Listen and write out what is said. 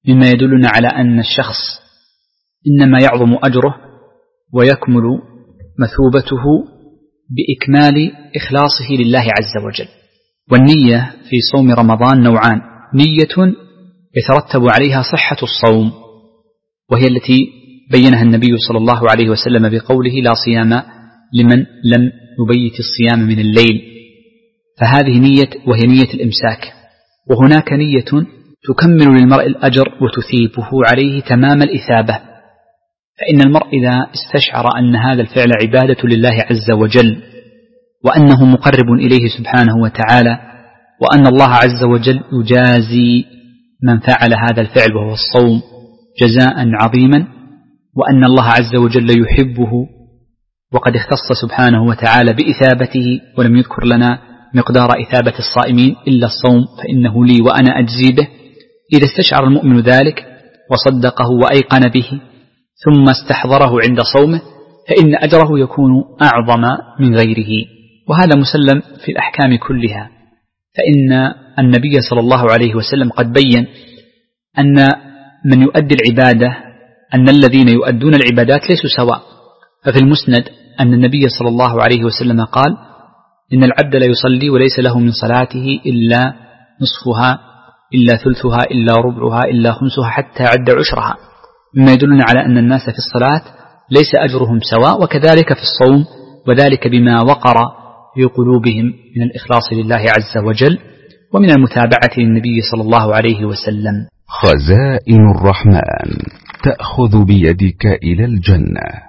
مما يدلنا على أن الشخص إنما يعظم أجره ويكمل مثوبته بإكمال إخلاصه لله عز وجل. والنية في صوم رمضان نوعان: نية يترتب عليها صحة الصوم، وهي التي بينها النبي صلى الله عليه وسلم بقوله: لا صيام لمن لم يبيت الصيام من الليل، فهذه نية وهي نية الإمساك. وهناك نية تكمل للمرء الأجر وتثيبه عليه تمام الإثابة، فإن المرء إذا استشعر أن هذا الفعل عبادة لله عز وجل، وأنه مقرب إليه سبحانه وتعالى، وأن الله عز وجل يجازي من فعل هذا الفعل وهو الصوم جزاء عظيما، وأن الله عز وجل يحبه، وقد اختص سبحانه وتعالى بإثابته ولم يذكر لنا مقدار إثابة الصائمين إلا الصوم فإنه لي وأنا أجزي به. إذا استشعر المؤمن ذلك وصدقه وأيقن به ثم استحضره عند صومه فإن أجره يكون أعظم من غيره، وهذا مسلم في الأحكام كلها. فإن النبي صلى الله عليه وسلم قد بين أن من يؤدي العبادة، أن الذين يؤدون العبادات ليسوا سواء. ففي المسند أن النبي صلى الله عليه وسلم قال: إن العبد لا يصلي وليس له من صلاته إلا نصفها إلا ثلثها إلا ربعها إلا خمسها حتى عد عشرها، مما يدلنا على أن الناس في الصلاة ليس أجرهم سواء، وكذلك في الصوم، وذلك بما وقر في قلوبهم من الإخلاص لله عز وجل ومن المتابعة للنبي صلى الله عليه وسلم. خزائن الرحمن تأخذ بيدك إلى الجنة.